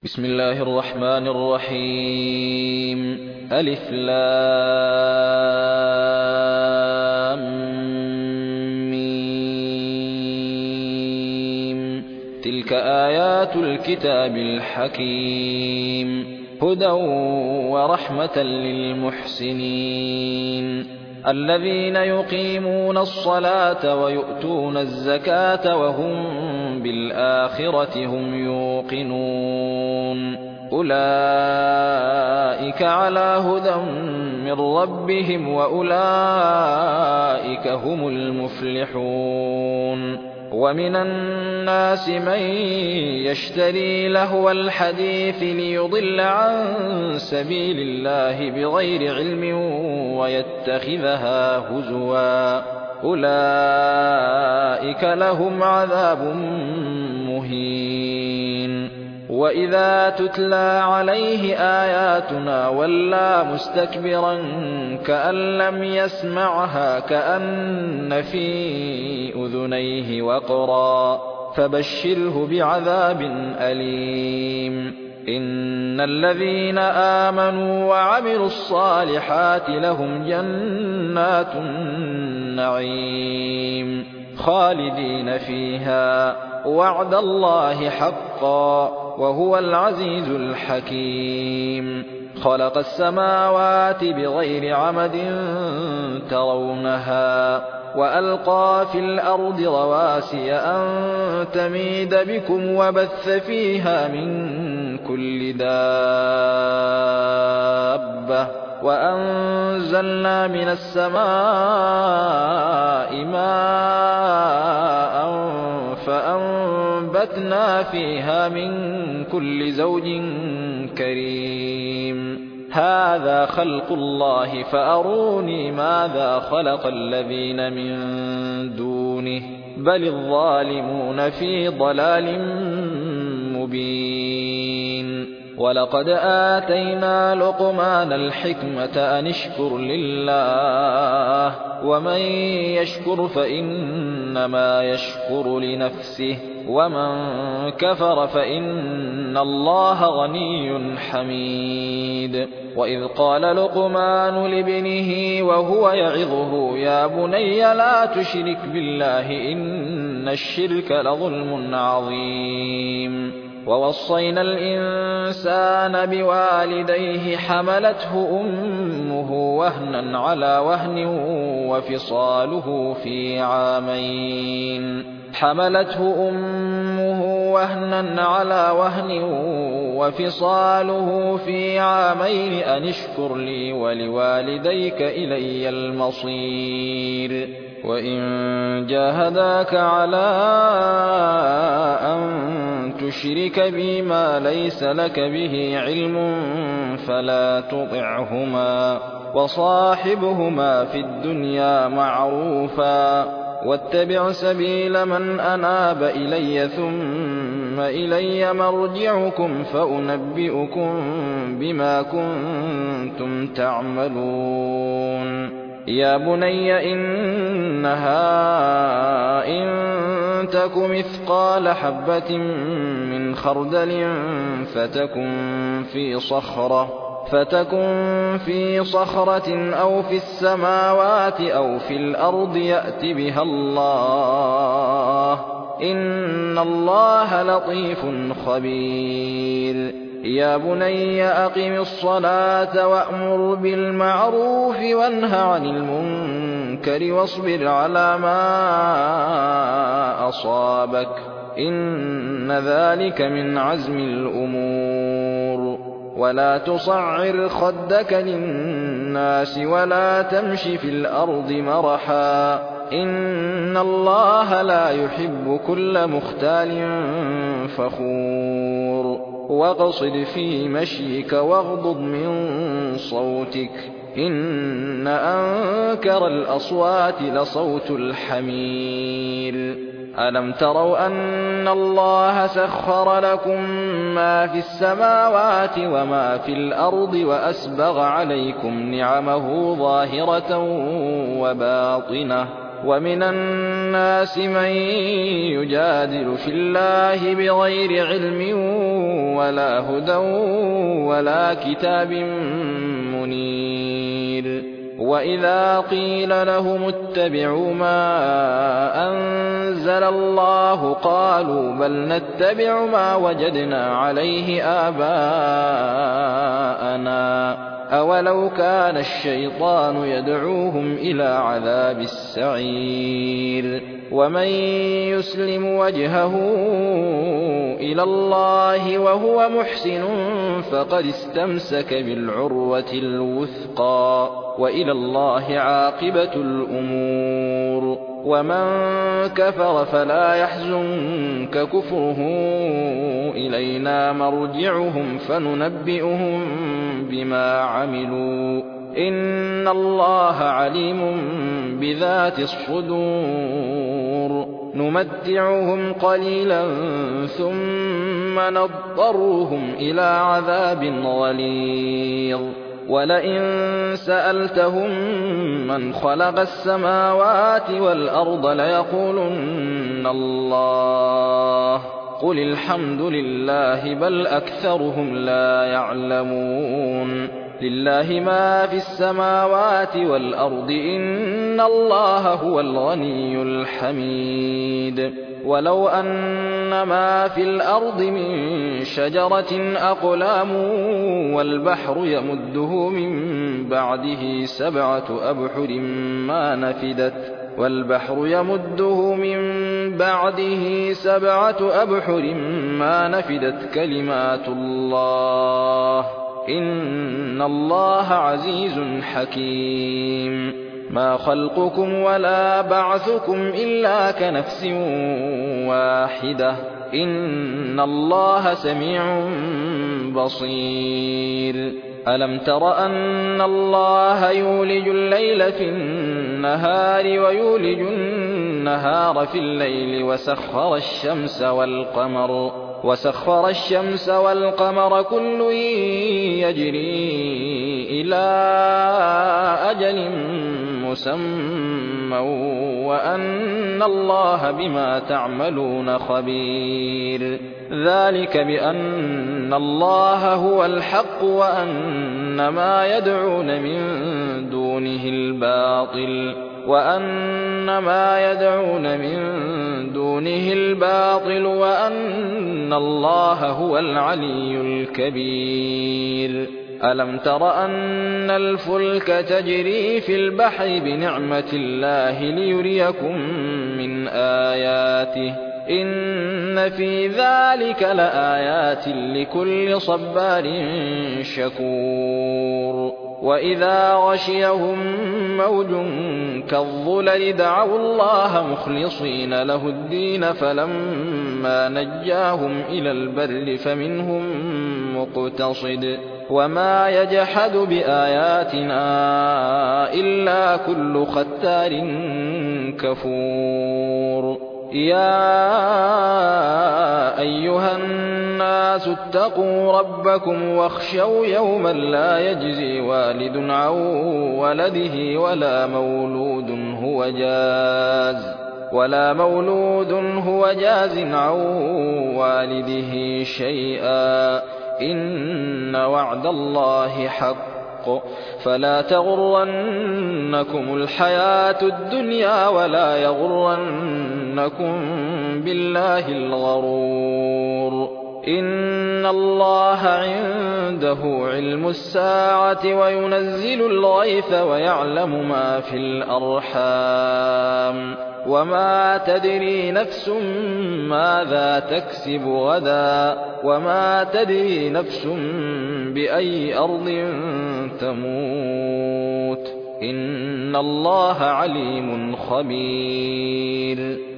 بسم الله الرحمن الرحيم ألف لام ميم تلك آيات الكتاب الحكيم هدى ورحمة للمحسنين الذين يقيمون الصلاة ويؤتون الزكاة وهم بالآخرة هم يوقنون أولئك على هدى من ربهم وأولئك هم المفلحون ومن الناس من يشتري لهو الحديث ليضل عن سبيل الله بغير علم ويتخذها هزوا أولئك لهم عذاب مهين وإذا تتلى عليه آياتنا ولى مستكبرا كأن لم يسمعها كأن في أذنيه وقرا فبشره بعذاب أليم إن الذين آمنوا وعملوا الصالحات لهم جنات النعيم خالدين فيها وعد الله حقا وهو العزيز الحكيم خلق السماوات بغير عمد ترونها وألقى في الأرض رواسي أن تميد بكم وبث فيها من كل دابة وأنزلنا من السماء ماء فأنبتنا فيها من كل زوج كريم هذا خلق الله فأروني ماذا خلق الذين من دونه بل الظالمون في ضلال مبين ولقد آتينا لقمان الحكمة أن اشكر لله ومن يشكر فإنما يشكر لنفسه ومن كفر فإن الله غني حميد وإذ قال لقمان لابنه وهو يعظه يا بني لا تشرك بالله إن الشرك لظلم عظيم ووصينا الإنسان بوالديه حملته أمه وهنا على وهن وفصاله في عامين أن اشكر لي ولوالديك إلي المصير وإن جاهداك على أن تشرك بي ما ليس لك به علم فلا تطعهما وصاحبهما في الدنيا معروفا واتبع سبيل من أناب إلي ثم إلي مرجعكم فأنبئكم بما كنتم تعملون يا بني إنها إن تك مثقال حبة من خردل فتكن في صخرة أو في السماوات أو في الأرض يأت بها الله إن الله لطيف خبير يا بني أقم الصلاة وأمر بالمعروف وانه عن المنكر واصبر على ما أصابك إن ذلك من عزم الأمور ولا تصعر خدك للناس ولا تمش في الأرض مرحا إن الله لا يحب كل مختال فخور واقصد في مشيك واغضض من صوتك إن أنكر الأصوات لصوت الحمير ألم تروا أن الله سخر لكم ما في السماوات وما في الأرض وأسبغ عليكم نعمه ظاهرة وباطنة ومن الناس من يجادل في الله بغير علم ولا هدى ولا كتاب منير. وإذا قيل لهم اتبعوا ما أنزل الله قالوا بل نتبع ما وجدنا عليه آباءنا أولو كان الشيطان يدعوهم إلى عذاب السعير. ومن يسلم وجهه إلى الله وهو محسن فقد استمسك بالعروة الوثقى وإلى الله عاقبة الأمور. ومن كفر فلا يحزنك كفره إلينا مرجعهم فننبئهم بما عملوا إن الله عليم بذات الصدور. نمتعهم قليلا ثم نضطرهم إلى عذاب غليظ. ولئن سألتهم من خلق السماوات والأرض ليقولن الله قل الحمد لله بل أكثرهم لا يعلمون. لله ما في السماوات والأرض إن الله هو الغني الحميد. ولو أن ما في الأرض من شجرة أقلام والبحر يمده من بعده سبعة أبحر ما نفدت كلمات الله إن الله عزيز حكيم. ما خلقكم ولا بعثكم إلا كنفس واحدة إن الله سميع بصير. ألم تر أن الله يولج الليل في النهار ويولج النهار في الليل وسخر الشمس والقمر كل يجري إلى أجل مسمى وأن الله بما تعملون خبير. ذلك بأن الله هو الحق وأن ما يدعون من دونه الباطل وأن الله هو العلي الكبير. ألم تر أن الفلك تجري في البحر بنعمة الله ليريكم من آياته إن في ذلك لآيات لكل صبار شكور. وإذا غشيهم موج كالظلل دعوا الله مخلصين له الدين فلما نجاهم إلى البر فمنهم مقتصد وما يجحد بآياتنا إلا كل ختار كفور. يا أيها الناس اتقوا ربكم واخشوا يوما لا يجزي والد عن ولده ولا مولود هو جاز عن والده شيئا إن وعد الله حق فلا تغرنكم الحياة الدنيا ولا يغرنكم بالله الغرور. إن الله عنده علم الساعة وينزل الغيث ويعلم ما في الأرحام وما تدري نفس ماذا تكسب غدا وما تدري نفس بأي أرض تموت إن الله عليم خبير.